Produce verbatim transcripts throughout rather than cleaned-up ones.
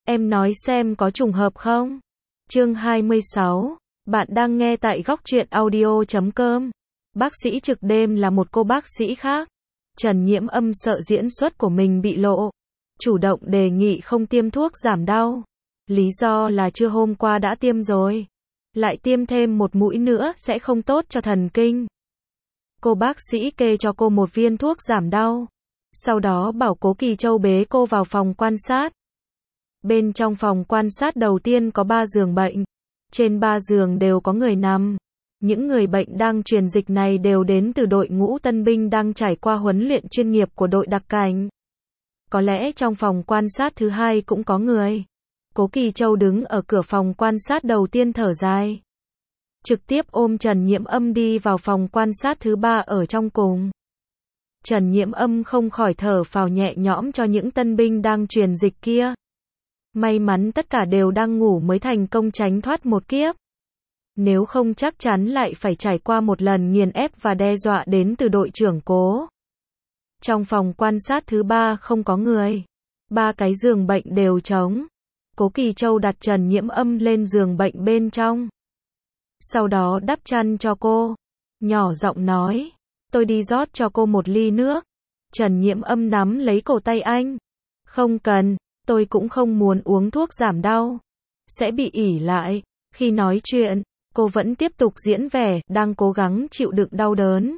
Em nói xem có trùng hợp không? Chương hai mươi sáu. Bạn đang nghe tại góc truyện audio chấm com. Bác sĩ trực đêm là một cô bác sĩ khác. Trần Nhiễm Âm sợ diễn xuất của mình bị lộ, chủ động đề nghị không tiêm thuốc giảm đau. Lý do là trưa hôm qua đã tiêm rồi, lại tiêm thêm một mũi nữa sẽ không tốt cho thần kinh. Cô bác sĩ kê cho cô một viên thuốc giảm đau, sau đó bảo Cố Kỳ Châu bế cô vào phòng quan sát. Bên trong phòng quan sát đầu tiên có ba giường bệnh, trên ba giường đều có người nằm. Những người bệnh đang truyền dịch này đều đến từ đội ngũ tân binh đang trải qua huấn luyện chuyên nghiệp của đội đặc cảnh. Có lẽ trong phòng quan sát thứ hai cũng có người. Cố Kỳ Châu đứng ở cửa phòng quan sát đầu tiên thở dài, trực tiếp ôm Trần Nhiễm Âm đi vào phòng quan sát thứ ba ở trong cùng. Trần Nhiễm Âm không khỏi thở phào nhẹ nhõm cho những tân binh đang truyền dịch kia. May mắn tất cả đều đang ngủ mới thành công tránh thoát một kiếp. Nếu không chắc chắn lại phải trải qua một lần nghiền ép và đe dọa đến từ đội trưởng Cố. Trong phòng quan sát thứ ba không có người. Ba cái giường bệnh đều trống. Cố Kỳ Châu đặt Trần Nhiễm Âm lên giường bệnh bên trong. Sau đó đắp chăn cho cô. Nhỏ giọng nói, tôi đi rót cho cô một ly nước. Trần Nhiễm Âm nắm lấy cổ tay anh. Không cần, tôi cũng không muốn uống thuốc giảm đau. Sẽ bị ỉ lại. Khi nói chuyện, cô vẫn tiếp tục diễn vẻ, đang cố gắng chịu đựng đau đớn.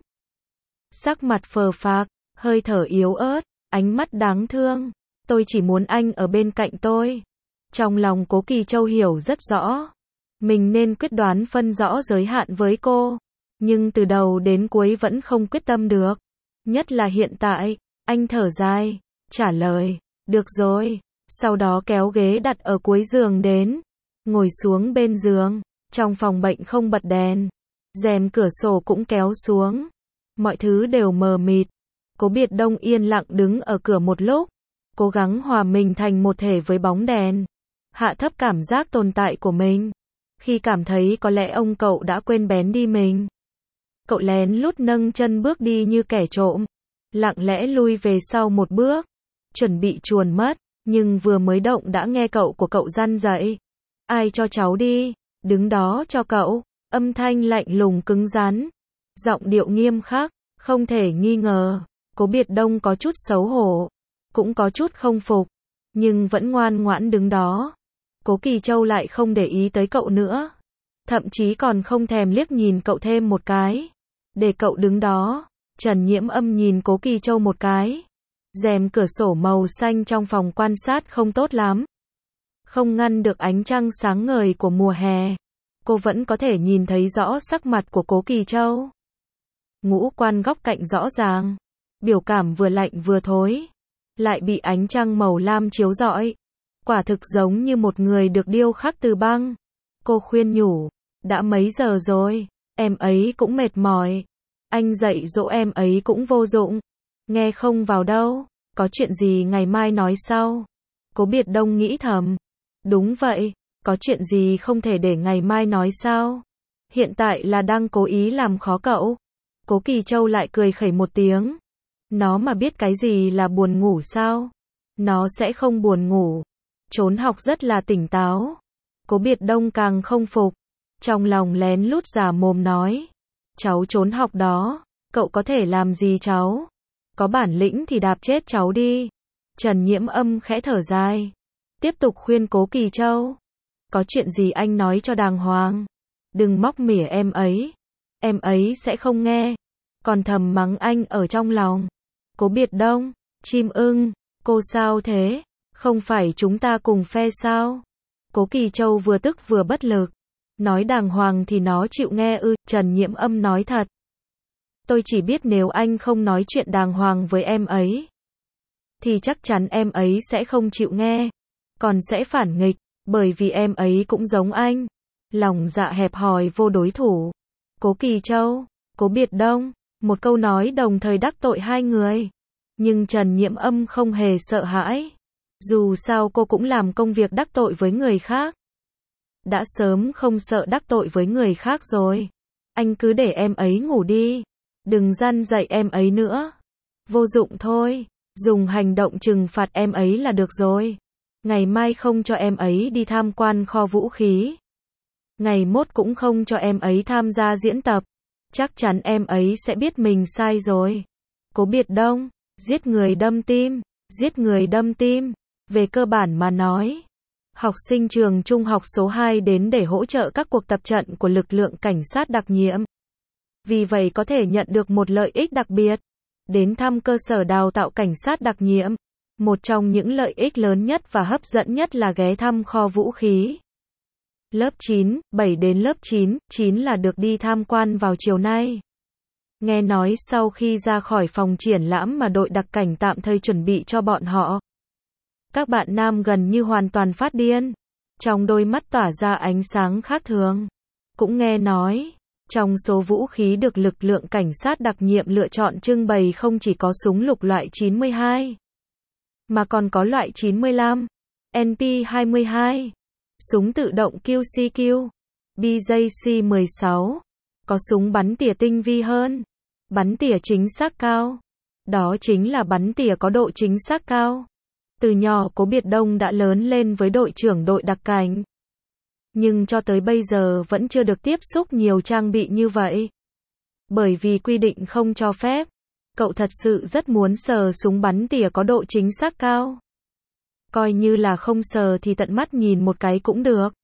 Sắc mặt phờ phạc, hơi thở yếu ớt, ánh mắt đáng thương. Tôi chỉ muốn anh ở bên cạnh tôi. Trong lòng Cố Kỳ Châu hiểu rất rõ. Mình nên quyết đoán phân rõ giới hạn với cô. Nhưng từ đầu đến cuối vẫn không quyết tâm được. Nhất là hiện tại, anh thở dài, trả lời, được rồi. Sau đó kéo ghế đặt ở cuối giường đến. Ngồi xuống bên giường. Trong phòng bệnh không bật đèn. Rèm cửa sổ cũng kéo xuống. Mọi thứ đều mờ mịt. Cố Biệt Đông yên lặng đứng ở cửa một lúc. Cố gắng hòa mình thành một thể với bóng đèn. Hạ thấp cảm giác tồn tại của mình. Khi cảm thấy có lẽ ông cậu đã quên bén đi mình. Cậu lén lút nâng chân bước đi như kẻ trộm. Lặng lẽ lui về sau một bước. Chuẩn bị chuồn mất. Nhưng vừa mới động đã nghe cậu của cậu răn dậy. Ai cho cháu đi? Đứng đó cho cậu. Âm thanh lạnh lùng cứng rắn. Giọng điệu nghiêm khắc. Không thể nghi ngờ. Cố Biệt Đông có chút xấu hổ. Cũng có chút không phục. Nhưng vẫn ngoan ngoãn đứng đó. Cố Kỳ Châu lại không để ý tới cậu nữa. Thậm chí còn không thèm liếc nhìn cậu thêm một cái. Để cậu đứng đó. Trần Nhiễm Âm nhìn Cố Kỳ Châu một cái. Rèm cửa sổ màu xanh trong phòng quan sát không tốt lắm. Không ngăn được ánh trăng sáng ngời của mùa hè. Cô vẫn có thể nhìn thấy rõ sắc mặt của Cố Kỳ Châu. Ngũ quan góc cạnh rõ ràng. Biểu cảm vừa lạnh vừa thối. Lại bị ánh trăng màu lam chiếu rọi. Quả thực giống như một người được điêu khắc từ băng. Cô khuyên nhủ. Đã mấy giờ rồi. Em ấy cũng mệt mỏi. Anh dạy dỗ em ấy cũng vô dụng. Nghe không vào đâu. Có chuyện gì ngày mai nói sau. Cố Biệt Đông nghĩ thầm. Đúng vậy. Có chuyện gì không thể để ngày mai nói sao? Hiện tại là đang cố ý làm khó cậu. Cố Kỳ Châu lại cười khẩy một tiếng. Nó mà biết cái gì là buồn ngủ sao? Nó sẽ không buồn ngủ. Trốn học rất là tỉnh táo. Cố Biệt Đông càng không phục. Trong lòng lén lút giả mồm nói. Cháu trốn học đó. Cậu có thể làm gì cháu? Có bản lĩnh thì đạp chết cháu đi. Trần Nhiễm Âm khẽ thở dài. Tiếp tục khuyên Cố Kỳ Châu. Có chuyện gì anh nói cho đàng hoàng. Đừng móc mỉa em ấy. Em ấy sẽ không nghe. Còn thầm mắng anh ở trong lòng. Cố Biệt Đông. Chim ưng. Cô sao thế? Không phải chúng ta cùng phe sao? Cố Kỳ Châu vừa tức vừa bất lực. Nói đàng hoàng thì nó chịu nghe ư? Trần Nhiễm Âm nói thật. Tôi chỉ biết nếu anh không nói chuyện đàng hoàng với em ấy. Thì chắc chắn em ấy sẽ không chịu nghe. Còn sẽ phản nghịch. Bởi vì em ấy cũng giống anh. Lòng dạ hẹp hòi vô đối thủ. Cố Kỳ Châu. Cố Biệt Đông. Một câu nói đồng thời đắc tội hai người. Nhưng Trần Nhiễm Âm không hề sợ hãi. Dù sao cô cũng làm công việc đắc tội với người khác. Đã sớm không sợ đắc tội với người khác rồi. Anh cứ để em ấy ngủ đi. Đừng răn dạy em ấy nữa. Vô dụng thôi. Dùng hành động trừng phạt em ấy là được rồi. Ngày mai không cho em ấy đi tham quan kho vũ khí. Ngày mốt cũng không cho em ấy tham gia diễn tập. Chắc chắn em ấy sẽ biết mình sai rồi. Cố Biệt Đông, giết người đâm tim, giết người đâm tim. Về cơ bản mà nói, học sinh trường trung học số hai đến để hỗ trợ các cuộc tập trận của lực lượng cảnh sát đặc nhiệm. Vì vậy có thể nhận được một lợi ích đặc biệt. Đến thăm cơ sở đào tạo cảnh sát đặc nhiệm. Một trong những lợi ích lớn nhất và hấp dẫn nhất là ghé thăm kho vũ khí. Lớp chín, bảy đến lớp chín, chín là được đi tham quan vào chiều nay. Nghe nói sau khi ra khỏi phòng triển lãm mà đội đặc cảnh tạm thời chuẩn bị cho bọn họ, các bạn nam gần như hoàn toàn phát điên. Trong đôi mắt tỏa ra ánh sáng khác thường. Cũng nghe nói, trong số vũ khí được lực lượng cảnh sát đặc nhiệm lựa chọn trưng bày không chỉ có súng lục loại chín mươi hai, mà còn có loại chín mươi lăm, N P hai mươi hai, súng tự động Q C Q, B J C mười sáu, có súng bắn tỉa tinh vi hơn, bắn tỉa chính xác cao. Đó chính là bắn tỉa có độ chính xác cao. Từ nhỏ Cố Biệt Đông đã lớn lên với đội trưởng đội đặc cảnh. Nhưng cho tới bây giờ vẫn chưa được tiếp xúc nhiều trang bị như vậy. Bởi vì quy định không cho phép. Cậu thật sự rất muốn sờ súng bắn tỉa có độ chính xác cao. Coi như là không sờ thì tận mắt nhìn một cái cũng được.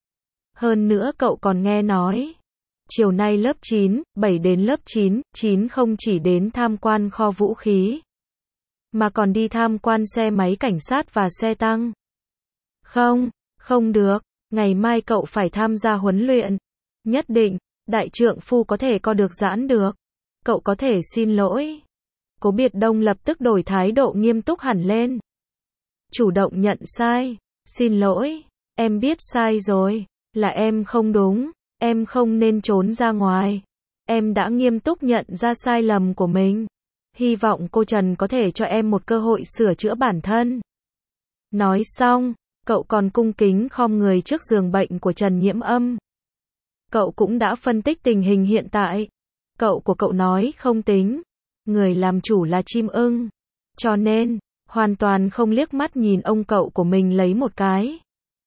Hơn nữa cậu còn nghe nói, chiều nay lớp chín, bảy đến lớp chín, chín không chỉ đến tham quan kho vũ khí, mà còn đi tham quan xe máy cảnh sát và xe tăng. Không, không được, ngày mai cậu phải tham gia huấn luyện. Nhất định, đại trượng phu có thể co được giãn được. Cậu có thể xin lỗi. Cố Biệt Đông lập tức đổi thái độ nghiêm túc hẳn lên. Chủ động nhận sai. Xin lỗi, em biết sai rồi, là em không đúng, em không nên trốn ra ngoài. Em đã nghiêm túc nhận ra sai lầm của mình. Hy vọng cô Trần có thể cho em một cơ hội sửa chữa bản thân. Nói xong, cậu còn cung kính khom người trước giường bệnh của Trần Nhiễm Âm. Cậu cũng đã phân tích tình hình hiện tại. Cậu của cậu nói không tính. Người làm chủ là chim ưng. Cho nên, hoàn toàn không liếc mắt nhìn ông cậu của mình lấy một cái.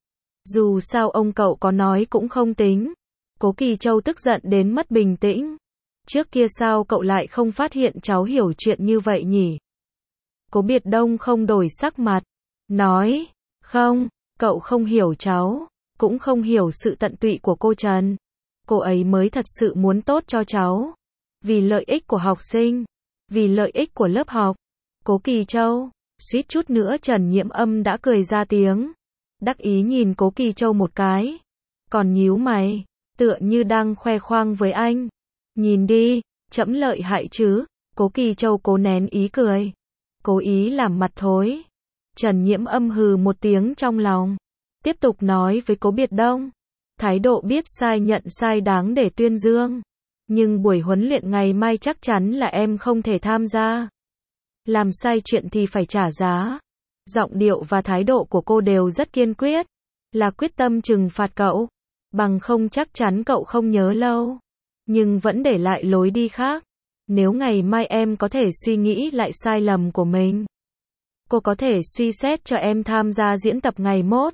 Dù sao ông cậu có nói cũng không tính. Cố Kỳ Châu tức giận đến mất bình tĩnh. Trước kia sao cậu lại không phát hiện cháu hiểu chuyện như vậy nhỉ? Cố Biệt Đông không đổi sắc mặt. Nói, không, cậu không hiểu cháu, cũng không hiểu sự tận tụy của cô Trần. Cô ấy mới thật sự muốn tốt cho cháu. Vì lợi ích của học sinh, vì lợi ích của lớp học. Cố Kỳ Châu, suýt chút nữa Trần Nhiễm Âm đã cười ra tiếng. Đắc ý nhìn Cố Kỳ Châu một cái. Còn nhíu mày, tựa như đang khoe khoang với anh. Nhìn đi, trẫm lợi hại chứ. Cố Kỳ Châu cố nén ý cười. Cố ý làm mặt thối. Trần Nhiễm Âm hừ một tiếng trong lòng. Tiếp tục nói với Cố Biệt Đông. Thái độ biết sai nhận sai đáng để tuyên dương. Nhưng buổi huấn luyện ngày mai chắc chắn là em không thể tham gia. Làm sai chuyện thì phải trả giá. Giọng điệu và thái độ của cô đều rất kiên quyết. Là quyết tâm trừng phạt cậu. Bằng không chắc chắn cậu không nhớ lâu. Nhưng vẫn để lại lối đi khác. Nếu ngày mai em có thể suy nghĩ lại sai lầm của mình, cô có thể suy xét cho em tham gia diễn tập ngày mốt.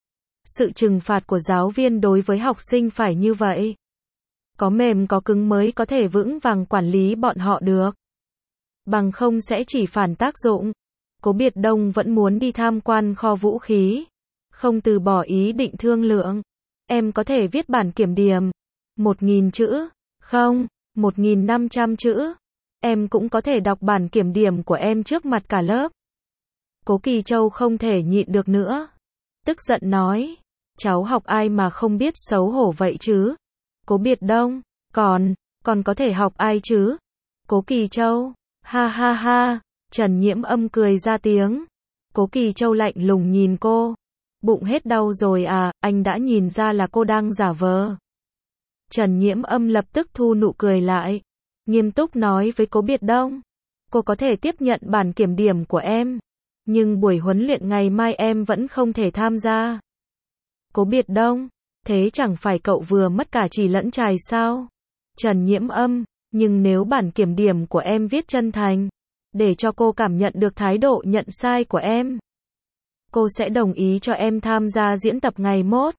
Sự trừng phạt của giáo viên đối với học sinh phải như vậy. Có mềm có cứng mới có thể vững vàng quản lý bọn họ được. Bằng không sẽ chỉ phản tác dụng. Cố Biệt Đông vẫn muốn đi tham quan kho vũ khí. Không từ bỏ ý định thương lượng. Em có thể viết bản kiểm điểm. Một nghìn chữ. Không, một nghìn năm trăm chữ. Em cũng có thể đọc bản kiểm điểm của em trước mặt cả lớp. Cố Kỳ Châu không thể nhịn được nữa. Tức giận nói. Cháu học ai mà không biết xấu hổ vậy chứ? Cố Biệt Đông. Còn, còn có thể học ai chứ? Cố Kỳ Châu. Ha ha ha. Trần Nhiễm Âm cười ra tiếng. Cố Kỳ Châu lạnh lùng nhìn cô. Bụng hết đau rồi à, anh đã nhìn ra là cô đang giả vờ. Trần Nhiễm Âm lập tức thu nụ cười lại. Nghiêm túc nói với Cố Biệt Đông. Cô có thể tiếp nhận bản kiểm điểm của em. Nhưng buổi huấn luyện ngày mai em vẫn không thể tham gia. Cố Biệt Đông. Thế chẳng phải cậu vừa mất cả chì lẫn chài sao? Trần Nhiễm Âm. Nhưng nếu bản kiểm điểm của em viết chân thành, để cho cô cảm nhận được thái độ nhận sai của em, cô sẽ đồng ý cho em tham gia diễn tập ngày mốt.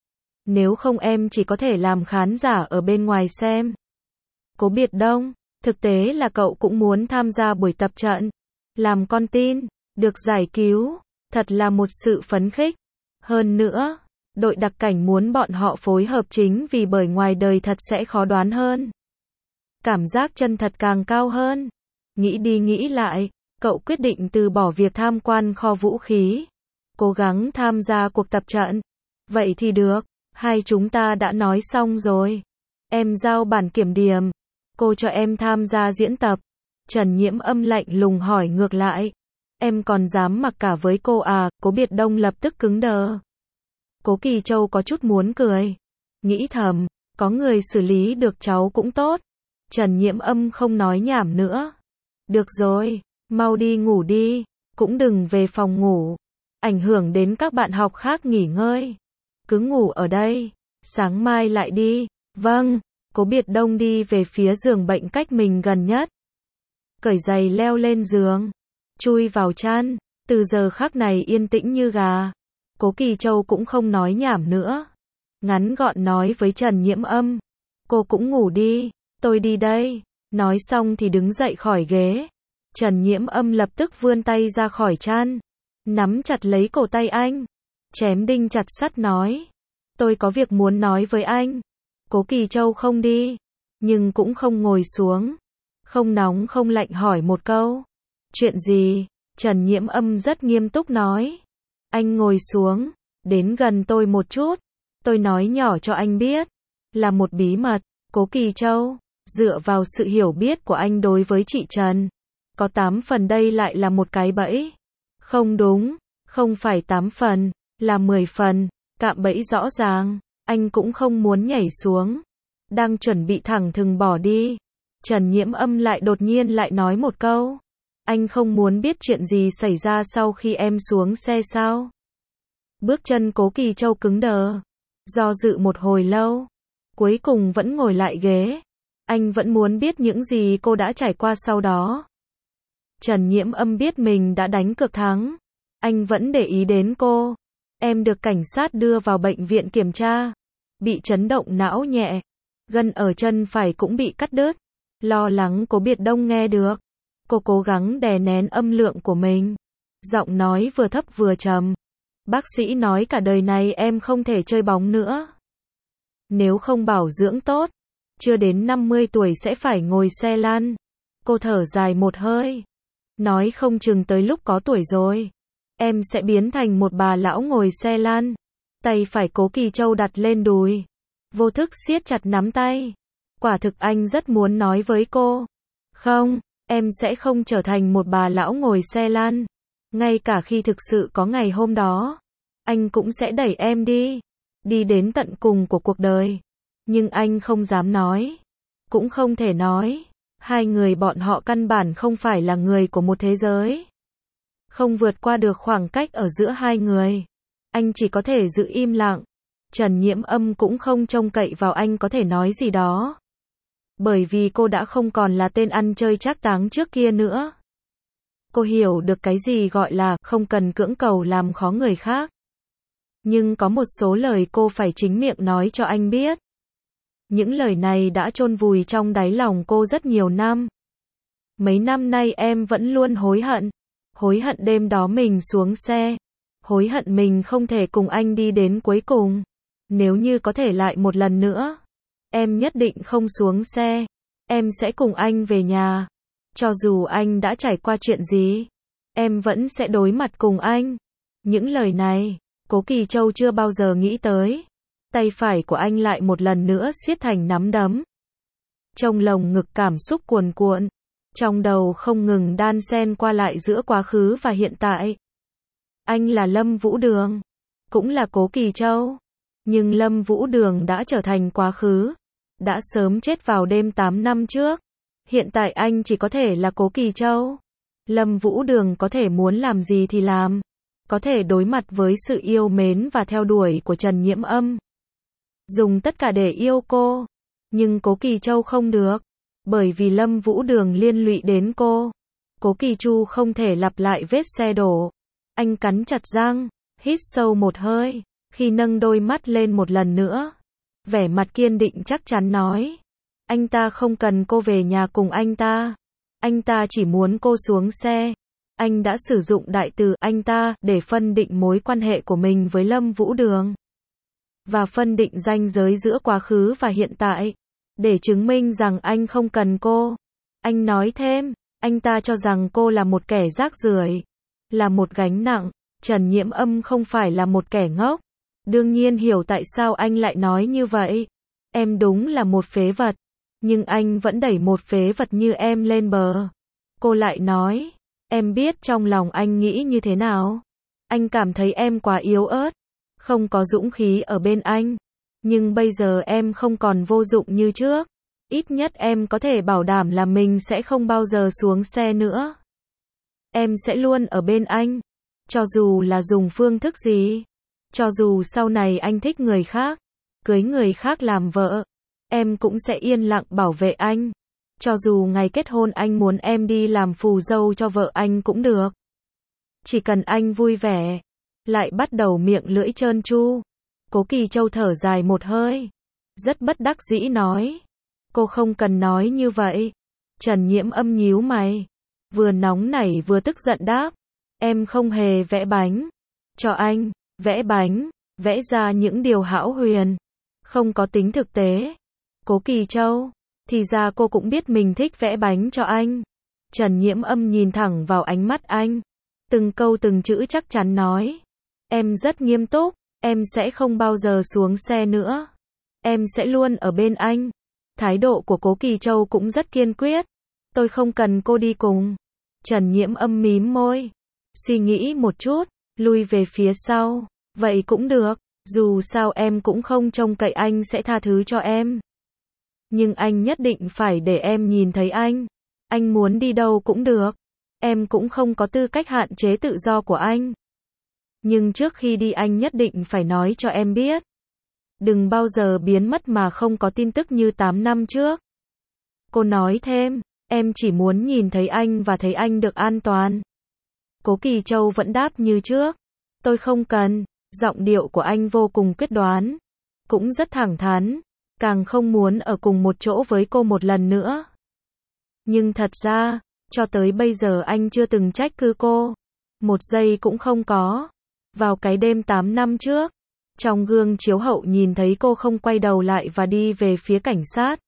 Nếu không em chỉ có thể làm khán giả ở bên ngoài xem. Cố Biệt Đông, thực tế là cậu cũng muốn tham gia buổi tập trận. Làm con tin, được giải cứu, thật là một sự phấn khích. Hơn nữa, đội đặc cảnh muốn bọn họ phối hợp chính vì bởi ngoài đời thật sẽ khó đoán hơn. Cảm giác chân thật càng cao hơn. Nghĩ đi nghĩ lại, cậu quyết định từ bỏ việc tham quan kho vũ khí. Cố gắng tham gia cuộc tập trận. Vậy thì được, hai chúng ta đã nói xong rồi. Em giao bản kiểm điểm. Cô cho em tham gia diễn tập. Trần Nhiễm Âm lạnh lùng hỏi ngược lại. Em còn dám mặc cả với cô à? Cố Biệt Đông lập tức cứng đờ. Cố Kỳ Châu có chút muốn cười. Nghĩ thầm, có người xử lý được cháu cũng tốt. Trần Nhiễm Âm không nói nhảm nữa. Được rồi, mau đi ngủ đi, cũng đừng về phòng ngủ. Ảnh hưởng đến các bạn học khác nghỉ ngơi. Cứ ngủ ở đây, sáng mai lại đi. Vâng, Cố Biệt Đông đi về phía giường bệnh cách mình gần nhất. Cởi giày leo lên giường, chui vào chăn, từ giờ khắc này yên tĩnh như gà. Cố Kỳ Châu cũng không nói nhảm nữa. Ngắn gọn nói với Trần Nhiễm Âm. Cô cũng ngủ đi, tôi đi đây. Nói xong thì đứng dậy khỏi ghế. Trần Nhiễm Âm lập tức vươn tay ra khỏi chăn. Nắm chặt lấy cổ tay anh. Chém đinh chặt sắt nói. Tôi có việc muốn nói với anh. Cố Kỳ Châu không đi, nhưng cũng không ngồi xuống. Không nóng không lạnh hỏi một câu. Chuyện gì? Trần Nhiễm Âm rất nghiêm túc nói. Anh ngồi xuống, đến gần tôi một chút. Tôi nói nhỏ cho anh biết. Là một bí mật. Cố Kỳ Châu, dựa vào sự hiểu biết của anh đối với chị Trần, có tám phần đây lại là một cái bẫy. Không đúng, không phải tám phần, là mười phần. Cạm bẫy rõ ràng. Anh cũng không muốn nhảy xuống. Đang chuẩn bị thẳng thừng bỏ đi. Trần Nhiễm Âm lại đột nhiên lại nói một câu. Anh không muốn biết chuyện gì xảy ra sau khi em xuống xe sao? Bước chân Cố Kỳ Châu cứng đờ. Do dự một hồi lâu. Cuối cùng vẫn ngồi lại ghế. Anh vẫn muốn biết những gì cô đã trải qua sau đó. Trần Nhiễm Âm biết mình đã đánh cược thắng. Anh vẫn để ý đến cô. Em được cảnh sát đưa vào bệnh viện kiểm tra. Bị chấn động não nhẹ. Gân ở chân phải cũng bị cắt đứt. Lo lắng Cố Biệt Đông nghe được. Cô cố gắng đè nén âm lượng của mình. Giọng nói vừa thấp vừa trầm. Bác sĩ nói cả đời này em không thể chơi bóng nữa. Nếu không bảo dưỡng tốt, chưa đến năm mươi tuổi sẽ phải ngồi xe lăn. Cô thở dài một hơi. Nói không chừng tới lúc có tuổi rồi, em sẽ biến thành một bà lão ngồi xe lăn. Tay phải Cố Kỳ Châu đặt lên đùi. Vô thức siết chặt nắm tay. Quả thực anh rất muốn nói với cô. Không, em sẽ không trở thành một bà lão ngồi xe lăn. Ngay cả khi thực sự có ngày hôm đó, anh cũng sẽ đẩy em đi. Đi đến tận cùng của cuộc đời. Nhưng anh không dám nói. Cũng không thể nói. Hai người bọn họ căn bản không phải là người của một thế giới. Không vượt qua được khoảng cách ở giữa hai người. Anh chỉ có thể giữ im lặng. Trần Nhiễm Âm cũng không trông cậy vào anh có thể nói gì đó. Bởi vì cô đã không còn là tên ăn chơi trác táng trước kia nữa. Cô hiểu được cái gì gọi là không cần cưỡng cầu làm khó người khác. Nhưng có một số lời cô phải chính miệng nói cho anh biết. Những lời này đã chôn vùi trong đáy lòng cô rất nhiều năm. Mấy năm nay em vẫn luôn hối hận. Hối hận đêm đó mình xuống xe. Hối hận mình không thể cùng anh đi đến cuối cùng. Nếu như có thể lại một lần nữa, em nhất định không xuống xe. Em sẽ cùng anh về nhà. Cho dù anh đã trải qua chuyện gì, em vẫn sẽ đối mặt cùng anh. Những lời này, Cố Kỳ Châu chưa bao giờ nghĩ tới. Tay phải của anh lại một lần nữa siết thành nắm đấm. Trong lồng ngực cảm xúc cuồn cuộn. Trong đầu không ngừng đan xen qua lại giữa quá khứ và hiện tại. Anh là Lâm Vũ Đường. Cũng là Cố Kỳ Châu. Nhưng Lâm Vũ Đường đã trở thành quá khứ. Đã sớm chết vào đêm tám năm trước. Hiện tại anh chỉ có thể là Cố Kỳ Châu. Lâm Vũ Đường có thể muốn làm gì thì làm. Có thể đối mặt với sự yêu mến và theo đuổi của Trần Nhiễm Âm. Dùng tất cả để yêu cô. Nhưng Cố Kỳ Châu không được. Bởi vì Lâm Vũ Đường liên lụy đến cô. Cố Kỳ Chu không thể lặp lại vết xe đổ. Anh cắn chặt răng, hít sâu một hơi, khi nâng đôi mắt lên một lần nữa. Vẻ mặt kiên định chắc chắn nói. Anh ta không cần cô về nhà cùng anh ta. Anh ta chỉ muốn cô xuống xe. Anh đã sử dụng đại từ anh ta để phân định mối quan hệ của mình với Lâm Vũ Đường. Và phân định ranh giới giữa quá khứ và hiện tại. Để chứng minh rằng anh không cần cô. Anh nói thêm, anh ta cho rằng cô là một kẻ rác rưởi, là một gánh nặng. Trần Nhiễm Âm không phải là một kẻ ngốc. Đương nhiên hiểu tại sao anh lại nói như vậy. Em đúng là một phế vật. Nhưng anh vẫn đẩy một phế vật như em lên bờ. Cô lại nói, em biết trong lòng anh nghĩ như thế nào. Anh cảm thấy em quá yếu ớt, không có dũng khí ở bên anh. Nhưng bây giờ em không còn vô dụng như trước. Ít nhất em có thể bảo đảm là mình sẽ không bao giờ xuống xe nữa. Em sẽ luôn ở bên anh. Cho dù là dùng phương thức gì. Cho dù sau này anh thích người khác, cưới người khác làm vợ, em cũng sẽ yên lặng bảo vệ anh. Cho dù ngày kết hôn anh muốn em đi làm phù dâu cho vợ anh cũng được. Chỉ cần anh vui vẻ. Lại bắt đầu miệng lưỡi trơn tru. Cố Kỳ Châu thở dài một hơi. Rất bất đắc dĩ nói. Cô không cần nói như vậy. Trần Nhiễm Âm nhíu mày. Vừa nóng nảy vừa tức giận đáp. Em không hề vẽ bánh. Cho anh. Vẽ bánh. Vẽ ra những điều hão huyền. Không có tính thực tế. Cố Kỳ Châu. Thì ra cô cũng biết mình thích vẽ bánh cho anh. Trần Nhiễm Âm nhìn thẳng vào ánh mắt anh. Từng câu từng chữ chắc chắn nói. Em rất nghiêm túc. Em sẽ không bao giờ xuống xe nữa. Em sẽ luôn ở bên anh. Thái độ của Cố Kỳ Châu cũng rất kiên quyết. Tôi không cần cô đi cùng. Trần Nhiễm Âm mím môi. Suy nghĩ một chút. Lui về phía sau. Vậy cũng được. Dù sao em cũng không trông cậy anh sẽ tha thứ cho em. Nhưng anh nhất định phải để em nhìn thấy anh. Anh muốn đi đâu cũng được. Em cũng không có tư cách hạn chế tự do của anh. Nhưng trước khi đi anh nhất định phải nói cho em biết. Đừng bao giờ biến mất mà không có tin tức như tám năm trước. Cô nói thêm, em chỉ muốn nhìn thấy anh và thấy anh được an toàn. Cố Kỳ Châu vẫn đáp như trước. Tôi không cần. Giọng điệu của anh vô cùng quyết đoán. Cũng rất thẳng thắn. Càng không muốn ở cùng một chỗ với cô một lần nữa. Nhưng thật ra, cho tới bây giờ anh chưa từng trách cứ cô. Một giây cũng không có. Vào cái đêm tám năm trước, trong gương chiếu hậu nhìn thấy cô không quay đầu lại và đi về phía cảnh sát.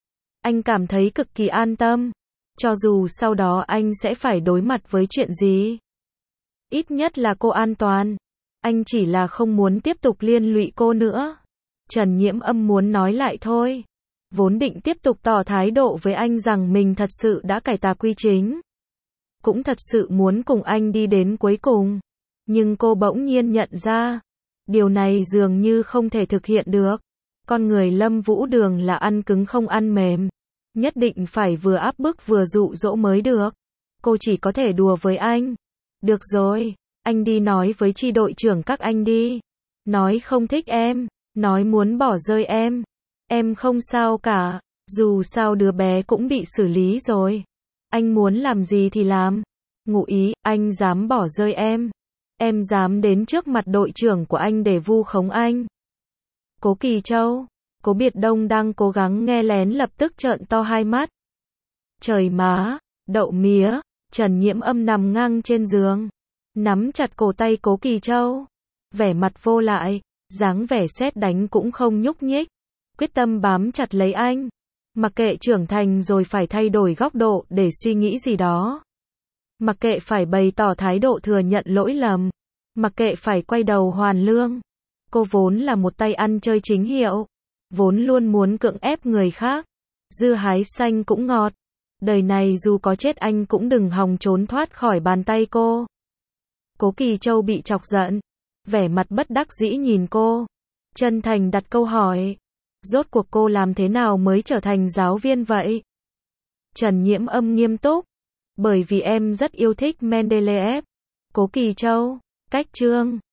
Anh cảm thấy cực kỳ an tâm. Cho dù sau đó anh sẽ phải đối mặt với chuyện gì. Ít nhất là cô an toàn. Anh chỉ là không muốn tiếp tục liên lụy cô nữa. Trần Nhiễm Âm muốn nói lại thôi. Vốn định tiếp tục tỏ thái độ với anh rằng mình thật sự đã cải tà quy chính. Cũng thật sự muốn cùng anh đi đến cuối cùng. Nhưng cô bỗng nhiên nhận ra. Điều này dường như không thể thực hiện được. Con người Lâm Vũ Đường là ăn cứng không ăn mềm. Nhất định phải vừa áp bức vừa dụ dỗ mới được. Cô chỉ có thể đùa với anh. Được rồi, anh đi nói với chi đội trưởng các anh đi. Nói không thích em. Nói muốn bỏ rơi em. Em không sao cả. Dù sao đứa bé cũng bị xử lý rồi. Anh muốn làm gì thì làm. Ngụ ý, anh dám bỏ rơi em. Em dám đến trước mặt đội trưởng của anh để vu khống anh. Cố Kỳ Châu. Cố Biệt Đông đang cố gắng nghe lén lập tức trợn to hai mắt. Trời má. Đậu mía. Trần Nhiễm Âm nằm ngang trên giường. Nắm chặt cổ tay Cố Kỳ Châu. Vẻ mặt vô lại. Dáng vẻ sét đánh cũng không nhúc nhích. Quyết tâm bám chặt lấy anh. Mặc kệ trưởng thành rồi phải thay đổi góc độ để suy nghĩ gì đó. Mặc kệ phải bày tỏ thái độ thừa nhận lỗi lầm. Mặc kệ phải quay đầu hoàn lương. Cô vốn là một tay ăn chơi chính hiệu. Vốn luôn muốn cưỡng ép người khác. Dưa hái xanh cũng ngọt. Đời này dù có chết anh cũng đừng hòng trốn thoát khỏi bàn tay cô. Cố Kỳ Châu bị chọc giận. Vẻ mặt bất đắc dĩ nhìn cô. Chân thành đặt câu hỏi. Rốt cuộc cô làm thế nào mới trở thành giáo viên vậy? Trần Nhiễm Âm nghiêm túc. Bởi vì em rất yêu thích Mendeleev. Cố Kỳ Châu. Cách chương.